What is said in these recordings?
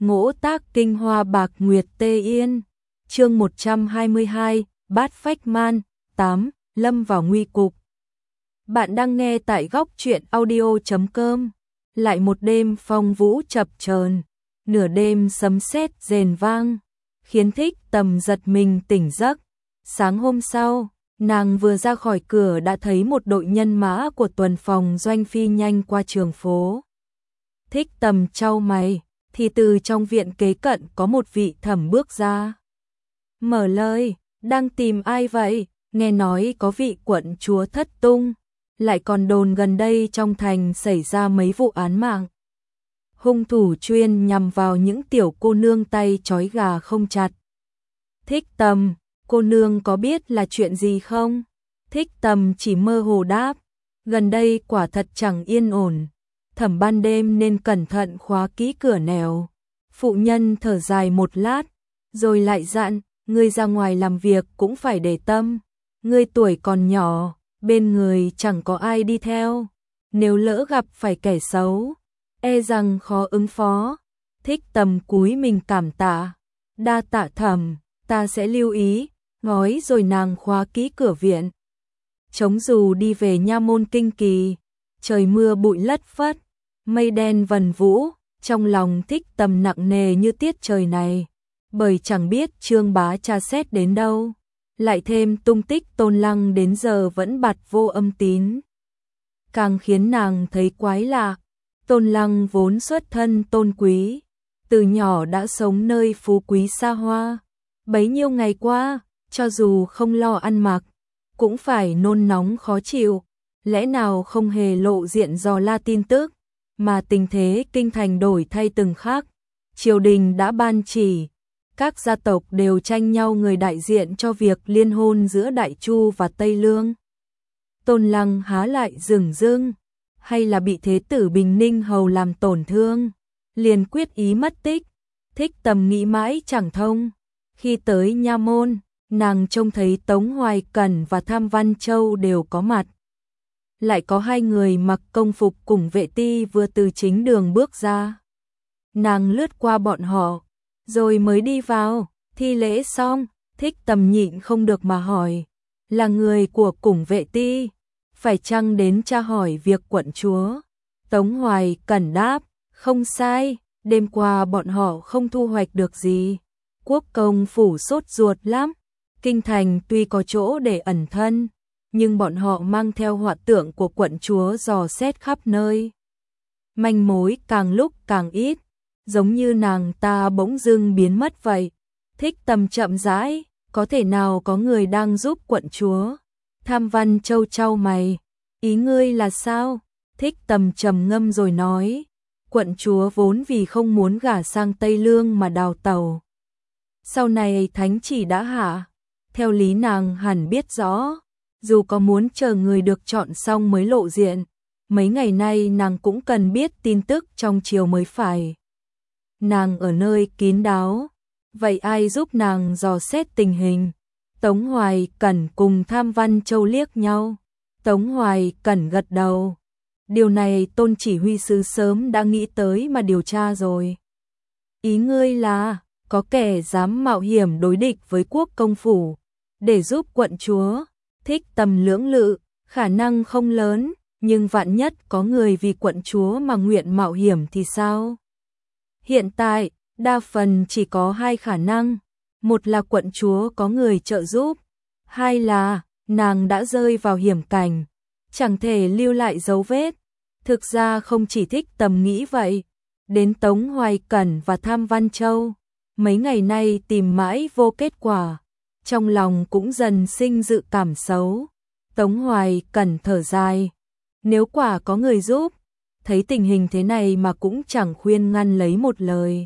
Ngỗ tác kinh hoa bạc nguyệt tê yên. Chương 122, Bát Phách Man 8, lâm vào nguy cục. Bạn đang nghe tại góc truyện audio.com. Lại một đêm phong vũ chập chờn, nửa đêm sấm sét rền vang, khiến Thích Tầm giật mình tỉnh giấc. Sáng hôm sau, nàng vừa ra khỏi cửa đã thấy một đội nhân mã của tuần phòng doanh phi nhanh qua trường phố. Thích Tầm chau mày, thì từ trong viện kế cận có một vị thẩm bước ra. Mở lời, đang tìm ai vậy? Nghe nói có vị quận chúa thất tung, lại còn đồn gần đây trong thành xảy ra mấy vụ án mạng. Hung thủ chuyên nhằm vào những tiểu cô nương tay trói gà không chặt. Thích Tầm, cô nương có biết là chuyện gì không? Thích Tầm chỉ mơ hồ đáp, gần đây quả thật chẳng yên ổn. Thẩm ban đêm nên cẩn thận khóa kỹ cửa nẻo. Phụ nhân thở dài một lát, rồi lại dặn, ngươi ra ngoài làm việc cũng phải để tâm. Ngươi tuổi còn nhỏ, bên người chẳng có ai đi theo. Nếu lỡ gặp phải kẻ xấu, e rằng khó ứng phó. Thích Tầm cúi mình cảm tạ. Đa tạ thẩm, ta sẽ lưu ý. Nói rồi nàng khóa kỹ cửa viện. Chống dù đi về nha môn Kinh Kỳ. Trời mưa bụi lất phất, mây đen vần vũ, trong lòng Thích Tầm nặng nề như tiết trời này, bởi chẳng biết Trương Bá tra xét đến đâu, lại thêm tung tích Tôn Lăng đến giờ vẫn bặt vô âm tín. Càng khiến nàng thấy quái lạ, Tôn Lăng vốn xuất thân tôn quý, từ nhỏ đã sống nơi phú quý xa hoa, bấy nhiêu ngày qua, cho dù không lo ăn mặc, cũng phải nôn nóng khó chịu. Lẽ nào không hề lộ diện dò la tin tức, mà tình thế kinh thành đổi thay từng khác. Triều đình đã ban chỉ, các gia tộc đều tranh nhau người đại diện cho việc liên hôn giữa Đại Chu và Tây Lương. Tôn Lăng há lại dửng dưng, hay là bị thế tử Bình Ninh Hầu làm tổn thương, liền quyết ý mất tích. Thích Tầm nghĩ mãi chẳng thông. Khi tới nha môn, nàng trông thấy Tống Hoài Cẩn và Tham Văn Châu đều có mặt. Lại có hai người mặc công phục cùng vệ ti vừa từ chính đường bước ra. Nàng lướt qua bọn họ, rồi mới đi vào. Thi lễ xong, Thích Tầm nhịn không được mà hỏi, là người của cùng vệ ti, phải chăng đến tra hỏi việc quận chúa? Tống Hoài Cẩn đáp, không sai, đêm qua bọn họ không thu hoạch được gì. Quốc công phủ sốt ruột lắm, kinh thành tuy có chỗ để ẩn thân, nhưng bọn họ mang theo họa tượng của quận chúa dò xét khắp nơi. Manh mối càng lúc càng ít, giống như nàng ta bỗng dưng biến mất vậy. Thích Tầm chậm rãi, có thể nào có người đang giúp quận chúa? Tham Văn Châu chau mày, ý ngươi là sao? Thích Tầm trầm ngâm rồi nói, quận chúa vốn vì không muốn gả sang Tây Lương mà đào tẩu. Sau này thánh chỉ đã hạ, theo lý nàng hẳn biết rõ. Dù có muốn chờ người được chọn xong mới lộ diện, mấy ngày nay nàng cũng cần biết tin tức trong triều mới phải. Nàng ở nơi kín đáo, vậy ai giúp nàng dò xét tình hình? Tống Hoài Cẩn cùng Tham Văn Châu liếc nhau. Tống Hoài Cẩn gật đầu. Điều này Tôn chỉ huy sứ sớm đã nghĩ tới mà điều tra rồi. Ý ngươi là, có kẻ dám mạo hiểm đối địch với quốc công phủ, để giúp quận chúa? Thích Tầm lưỡng lự, khả năng không lớn, nhưng vạn nhất có người vì quận chúa mà nguyện mạo hiểm thì sao? Hiện tại, đa phần chỉ có hai khả năng. Một là quận chúa có người trợ giúp, hai là nàng đã rơi vào hiểm cảnh, chẳng thể lưu lại dấu vết. Thực ra không chỉ Thích Tầm nghĩ vậy, đến Tống Hoài Cẩn và Tham Văn Châu, mấy ngày nay tìm mãi vô kết quả. Trong lòng cũng dần sinh dự cảm xấu. Tống Hoài Cẩn thở dài, nếu quả có người giúp, thấy tình hình thế này mà cũng chẳng khuyên ngăn lấy một lời.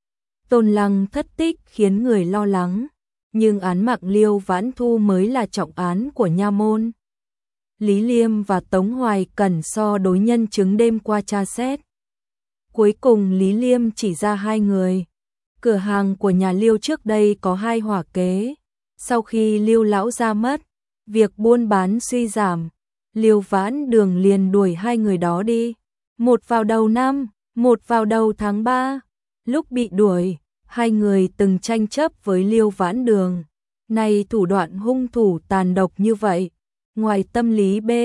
Tôn Lăng thất tích khiến người lo lắng, nhưng án mạng Liêu Vãn Thu mới là trọng án của nha môn. Lý Liêm và Tống Hoài Cẩn so đối nhân chứng đêm qua tra xét. Cuối cùng Lý Liêm chỉ ra hai người. Cửa hàng của nhà Liêu trước đây có hai hỏa kế. Sau khi Liêu lão ra mất, việc buôn bán suy giảm, Liêu Vãn Đường liền đuổi hai người đó đi. Một vào đầu năm, một vào đầu tháng 3. Lúc bị đuổi, hai người từng tranh chấp với Liêu Vãn Đường. Này thủ đoạn hung thủ tàn độc như vậy, ngoài tâm lý B,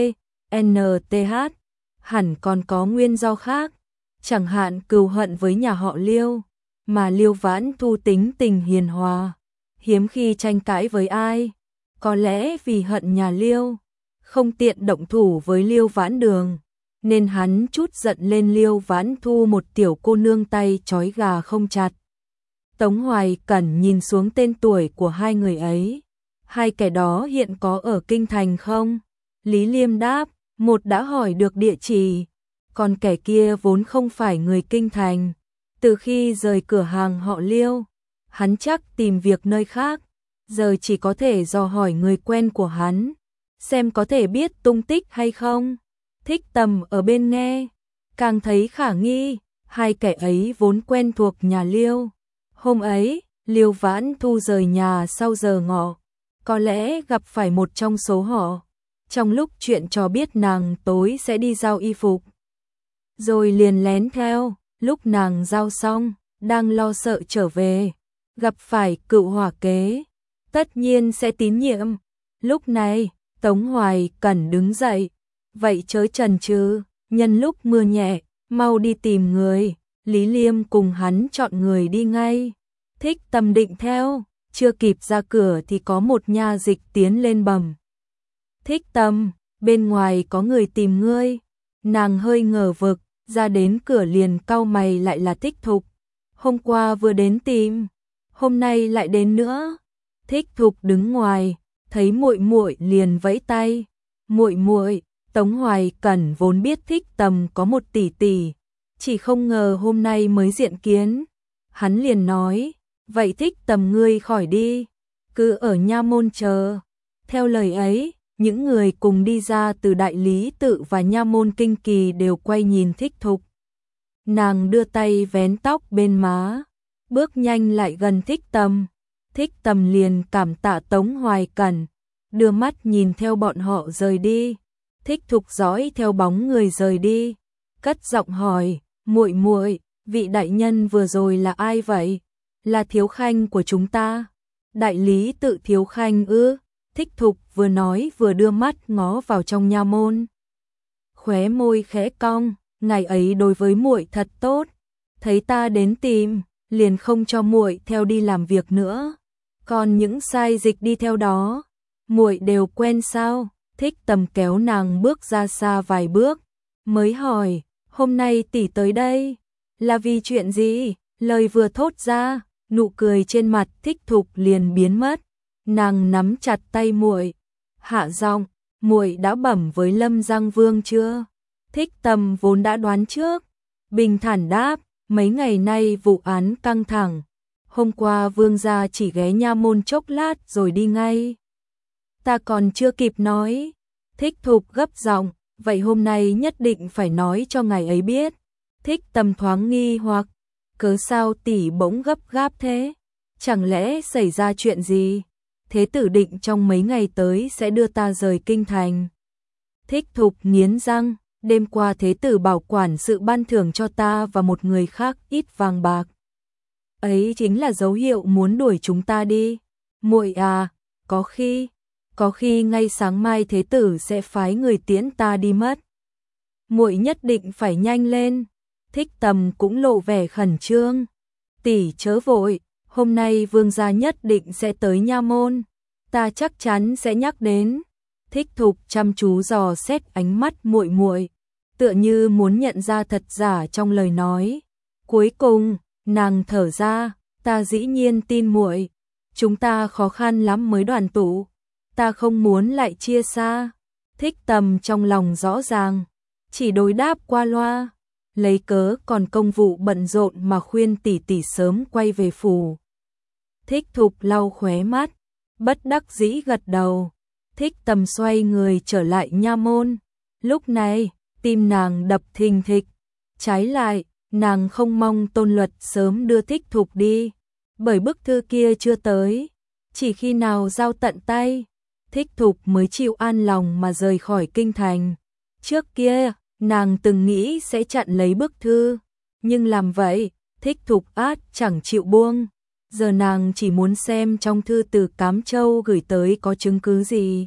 NTH, hẳn còn có nguyên do khác, chẳng hạn cừu hận với nhà họ Liêu, mà Liêu Vãn Thu tính tình hiền hòa, hiếm khi tranh cãi với ai, có lẽ vì hận nhà Liêu, không tiện động thủ với Liêu Vãn Đường, nên hắn chút giận lên Liêu Vãn Thu một tiểu cô nương tay trói gà không chặt. Tống Hoài Cẩn nhìn xuống tên tuổi của hai người ấy. Hai kẻ đó hiện có ở Kinh Thành không? Lý Liêm đáp, một đã hỏi được địa chỉ, còn kẻ kia vốn không phải người Kinh Thành. Từ khi rời cửa hàng họ Liêu, hắn chắc tìm việc nơi khác, giờ chỉ có thể dò hỏi người quen của hắn, xem có thể biết tung tích hay không. Thích Tầm ở bên nghe, càng thấy khả nghi, hai kẻ ấy vốn quen thuộc nhà Liêu. Hôm ấy, Liêu Vãn Thu rời nhà sau giờ ngọ, có lẽ gặp phải một trong số họ. Trong lúc chuyện trò biết nàng tối sẽ đi giao y phục, rồi liền lén theo, lúc nàng giao xong, đang lo sợ trở về, gặp phải Cựu Hỏa Kế, tất nhiên sẽ tín nhiệm. Lúc này, Tống Hoài Cẩn đứng dậy, vậy chớ chần chừ, nhân lúc mưa nhẹ, mau đi tìm người. Lý Liêm cùng hắn chọn người đi ngay. Thích Tầm định theo, chưa kịp ra cửa thì có một nha dịch tiến lên bẩm. Thích Tầm, bên ngoài có người tìm ngươi. Nàng hơi ngờ vực, ra đến cửa liền cau mày, lại là Thích Thục. Hôm qua vừa đến tìm, hôm nay lại đến nữa. Thích Thục đứng ngoài, thấy muội muội liền vẫy tay. Muội muội. Tống Hoài Cẩn vốn biết Thích Tầm có một tỷ tỷ, chỉ không ngờ hôm nay mới diện kiến. Hắn liền nói, vậy Thích Tầm ngươi khỏi đi, cứ ở nha môn chờ. Theo lời ấy, những người cùng đi ra từ đại lý tự và nha môn Kinh Kỳ đều quay nhìn Thích Thục. Nàng đưa tay vén tóc bên má, bước nhanh lại gần Thích Tầm. Thích Tầm liền cảm tạ Tống Hoài Cẩn, đưa mắt nhìn theo bọn họ rời đi. Thích Thục dõi theo bóng người rời đi, cất giọng hỏi, muội muội, vị đại nhân vừa rồi là ai vậy? Là Thiếu Khanh của chúng ta. Đại lý tự Thiếu Khanh ư? Thích Thục vừa nói vừa đưa mắt ngó vào trong nha môn. Khóe môi khẽ cong, ngày ấy đối với muội thật tốt, thấy ta đến tìm, liền không cho muội theo đi làm việc nữa. Còn những sai dịch đi theo đó, muội đều quen sao? Thích Tầm kéo nàng bước ra xa vài bước, mới hỏi, hôm nay tỷ tới đây, là vì chuyện gì? Lời vừa thốt ra, nụ cười trên mặt Thích Thục liền biến mất. Nàng nắm chặt tay muội, hạ giọng, muội đã bẩm với Lâm Giang Vương chưa? Thích Tầm vốn đã đoán trước, bình thản đáp, mấy ngày nay vụ án căng thẳng, hôm qua vương gia chỉ ghé nha môn chốc lát rồi đi ngay. Ta còn chưa kịp nói. Thích Thục gấp giọng, vậy hôm nay nhất định phải nói cho ngài ấy biết. Thích Tầm thoáng nghi hoặc, cớ sao tỷ bỗng gấp gáp thế? Chẳng lẽ xảy ra chuyện gì? Thế tử định trong mấy ngày tới sẽ đưa ta rời kinh thành. Thích Thục nghiến răng, đêm qua thế tử bảo quản sự ban thưởng cho ta và một người khác ít vàng bạc. Ấy chính là dấu hiệu muốn đuổi chúng ta đi. Muội à, có khi ngay sáng mai thế tử sẽ phái người tiễn ta đi mất. Muội nhất định phải nhanh lên. Thích Tầm cũng lộ vẻ khẩn trương. Tỷ chớ vội, hôm nay vương gia nhất định sẽ tới nha môn, ta chắc chắn sẽ nhắc đến. Thích Thục chăm chú dò xét ánh mắt muội muội, tựa như muốn nhận ra thật giả trong lời nói. Cuối cùng, nàng thở ra, ta dĩ nhiên tin muội, chúng ta khó khăn lắm mới đoàn tụ, ta không muốn lại chia xa. Thích Tầm trong lòng rõ ràng, chỉ đối đáp qua loa, lấy cớ còn công vụ bận rộn mà khuyên tỷ tỷ sớm quay về phủ. Thích Thục lau khóe mắt, bất đắc dĩ gật đầu. Thích Tầm xoay người trở lại nha môn. Lúc này, tim nàng đập thình thịch. Trái lại, nàng không mong Tôn Luật sớm đưa Thích Thục đi, bởi bức thư kia chưa tới. Chỉ khi nào giao tận tay, Thích Thục mới chịu an lòng mà rời khỏi kinh thành. Trước kia, nàng từng nghĩ sẽ chặn lấy bức thư, nhưng làm vậy, Thích Thục át chẳng chịu buông. Giờ nàng chỉ muốn xem trong thư từ Cám Châu gửi tới có chứng cứ gì,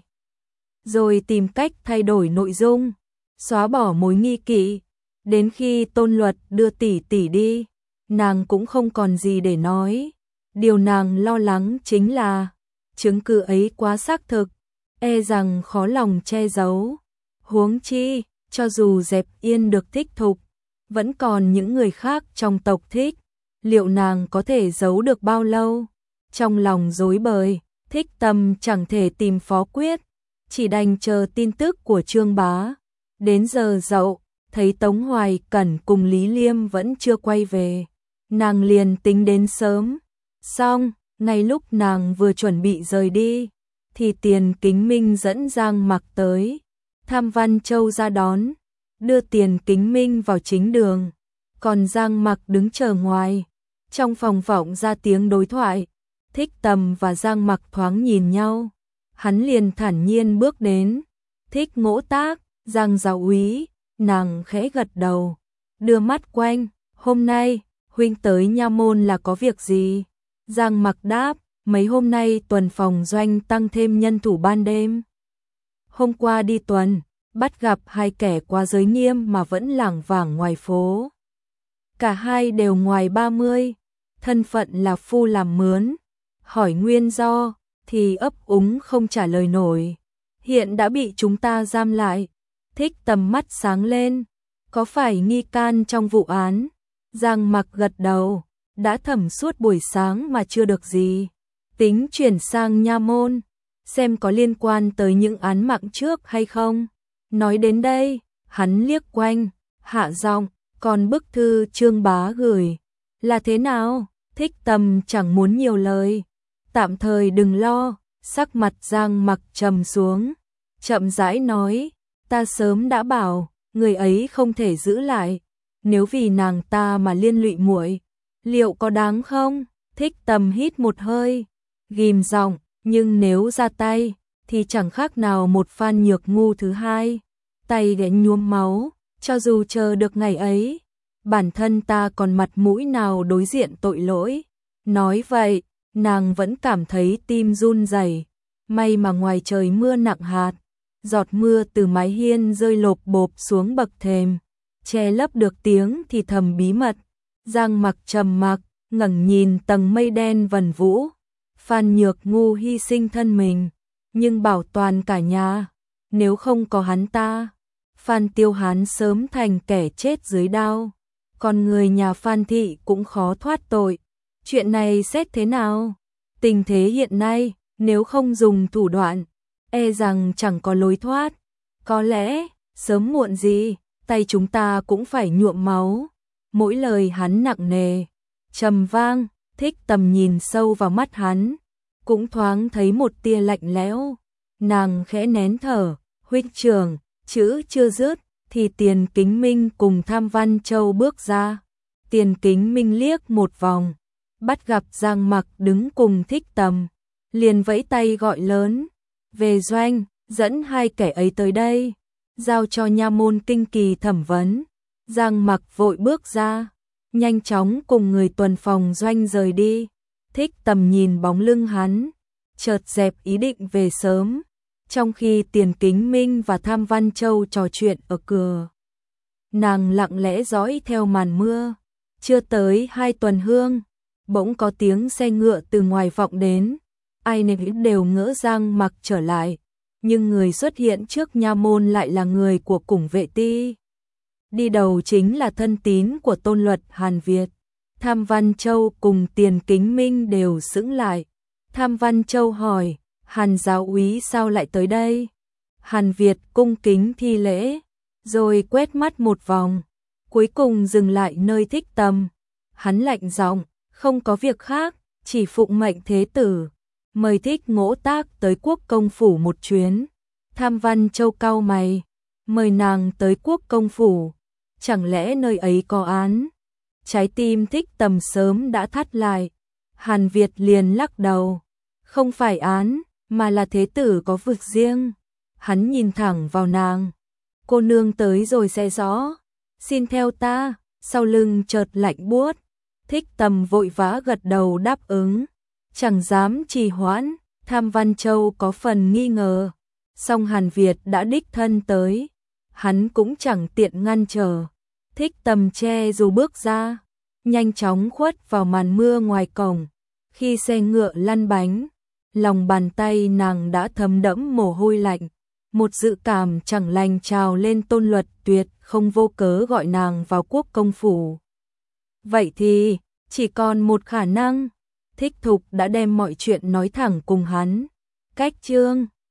rồi tìm cách thay đổi nội dung, xóa bỏ mối nghi kỵ. Đến khi Tôn Luật đưa tỷ tỷ đi, nàng cũng không còn gì để nói. Điều nàng lo lắng chính là chứng cứ ấy quá xác thực, e rằng khó lòng che giấu. Huống chi, cho dù dẹp yên được Thích Thục, vẫn còn những người khác trong tộc Thích. Liệu nàng có thể giấu được bao lâu? Trong lòng rối bời, Thích Tầm chẳng thể tìm Phó Quyết, chỉ đành chờ tin tức của Trương Bá. Đến giờ dậu, thấy Tống Hoài Cẩn cùng Lý Liêm vẫn chưa quay về, nàng liền tính đến sớm. Xong, ngay lúc nàng vừa chuẩn bị rời đi, thì Tiền Kính Minh dẫn Giang Mặc tới. Tham Văn Châu ra đón, đưa Tiền Kính Minh vào chính đường, còn Giang Mặc đứng chờ ngoài. Trong phòng vọng ra tiếng đối thoại, Thích Tầm và Giang Mặc thoáng nhìn nhau. Hắn liền thản nhiên bước đến. Thích Ngỗ Tác, Giang giáo úy. Nàng khẽ gật đầu, đưa mắt quanh. Hôm nay, huynh tới nha môn là có việc gì? Giang Mặc đáp, mấy hôm nay tuần phòng doanh tăng thêm nhân thủ ban đêm. Hôm qua đi tuần, bắt gặp hai kẻ quá giới nghiêm mà vẫn lảng vảng ngoài phố. Cả hai đều ngoài 30, thân phận là phu làm mướn. Hỏi nguyên do, thì ấp úng không trả lời nổi. Hiện đã bị chúng ta giam lại. Thích Tầm mắt sáng lên, có phải nghi can trong vụ án? Giang Mặc gật đầu, đã thẩm suốt buổi sáng mà chưa được gì. Tính chuyển sang nha môn, xem có liên quan tới những án mạng trước hay không. Nói đến đây, hắn liếc quanh, hạ giọng, còn bức thư Trương Bá gửi là thế nào? Thích Tầm chẳng muốn nhiều lời. Tạm thời đừng lo. Sắc mặt Giang Mặc trầm xuống, chậm rãi nói, ta sớm đã bảo, người ấy không thể giữ lại. Nếu vì nàng ta mà liên lụy muội, liệu có đáng không? Thích Tầm hít một hơi, ghim giọng, nhưng nếu ra tay, thì chẳng khác nào một Phan Nhược Ngu thứ hai. Tay ghé nhuốm máu, cho dù chờ được ngày ấy, bản thân ta còn mặt mũi nào đối diện tội lỗi. Nói vậy, nàng vẫn cảm thấy tim run rẩy. May mà ngoài trời mưa nặng hạt, giọt mưa từ mái hiên rơi lộp bộp xuống bậc thềm, che lấp được tiếng thì thầm bí mật. Giang Mặc trầm mặc, ngẩng nhìn tầng mây đen vần vũ. Phan Nhược Ngu hy sinh thân mình, nhưng bảo toàn cả nhà. Nếu không có hắn ta, Phan Tiêu Hán sớm thành kẻ chết dưới đao. Còn người nhà Phan Thị cũng khó thoát tội. Chuyện này xét thế nào? Tình thế hiện nay, nếu không dùng thủ đoạn, e rằng chẳng có lối thoát. Có lẽ, sớm muộn gì, tay chúng ta cũng phải nhuộm máu. Mỗi lời hắn nặng nề, trầm vang. Thích Tầm nhìn sâu vào mắt hắn, cũng thoáng thấy một tia lạnh lẽo. Nàng khẽ nén thở, huynh trưởng, chữ chưa dứt, thì Tiền Kính Minh cùng Tham Văn Châu bước ra. Tiền Kính Minh liếc một vòng, bắt gặp Giang Mặc đứng cùng Thích Tầm, liền vẫy tay gọi lớn, về doanh, dẫn hai kẻ ấy tới đây, giao cho nha môn kinh kỳ thẩm vấn. Giang Mặc vội bước ra, nhanh chóng cùng người tuần phòng doanh rời đi. Thích Tầm nhìn bóng lưng hắn, chợt dẹp ý định về sớm. Trong khi Tiền Kính Minh và Tham Văn Châu trò chuyện ở cửa, nàng lặng lẽ dõi theo màn mưa. Chưa tới 2 tuần hương, bỗng có tiếng xe ngựa từ ngoài vọng đến. Ai nấy đều ngỡ Giang Mặc trở lại, nhưng người xuất hiện trước nha môn lại là người của Củng Vệ Ti. Đi đầu chính là thân tín của Tôn Luật Hàn Việt. Tham Văn Châu cùng Tiền Kính Minh đều sững lại. Tham Văn Châu hỏi, Hàn giáo úy sao lại tới đây? Hàn Việt cung kính thi lễ, rồi quét mắt một vòng, cuối cùng dừng lại nơi Thích Tầm. Hắn lạnh giọng, không có việc khác, chỉ phụng mệnh thế tử, mời Thích Ngỗ Tác tới Quốc công phủ một chuyến. Tham Văn Châu cau mày, mời nàng tới Quốc công phủ, chẳng lẽ nơi ấy có án? Trái tim Thích Tầm sớm đã thắt lại. Hàn Việt liền lắc đầu, không phải án, mà là thế tử có vực riêng. Hắn nhìn thẳng vào nàng, cô nương tới rồi sẽ rõ, xin theo ta. Sau lưng chợt lạnh buốt, Thích Tầm vội vã gật đầu đáp ứng, chẳng dám trì hoãn. Tham Văn Châu có phần nghi ngờ, song Hàn Việt đã đích thân tới, hắn cũng chẳng tiện ngăn trở. Thích Tầm che dù bước ra, nhanh chóng khuất vào màn mưa ngoài cổng. Khi xe ngựa lăn bánh, lòng bàn tay nàng đã thấm đẫm mồ hôi lạnh. Một dự cảm chẳng lành trào lên. Tôn Luật Tuyệt không vô cớ gọi nàng vào Quốc công phủ. Vậy thì, chỉ còn một khả năng. Thích Thục đã đem mọi chuyện nói thẳng cùng hắn. Cách chương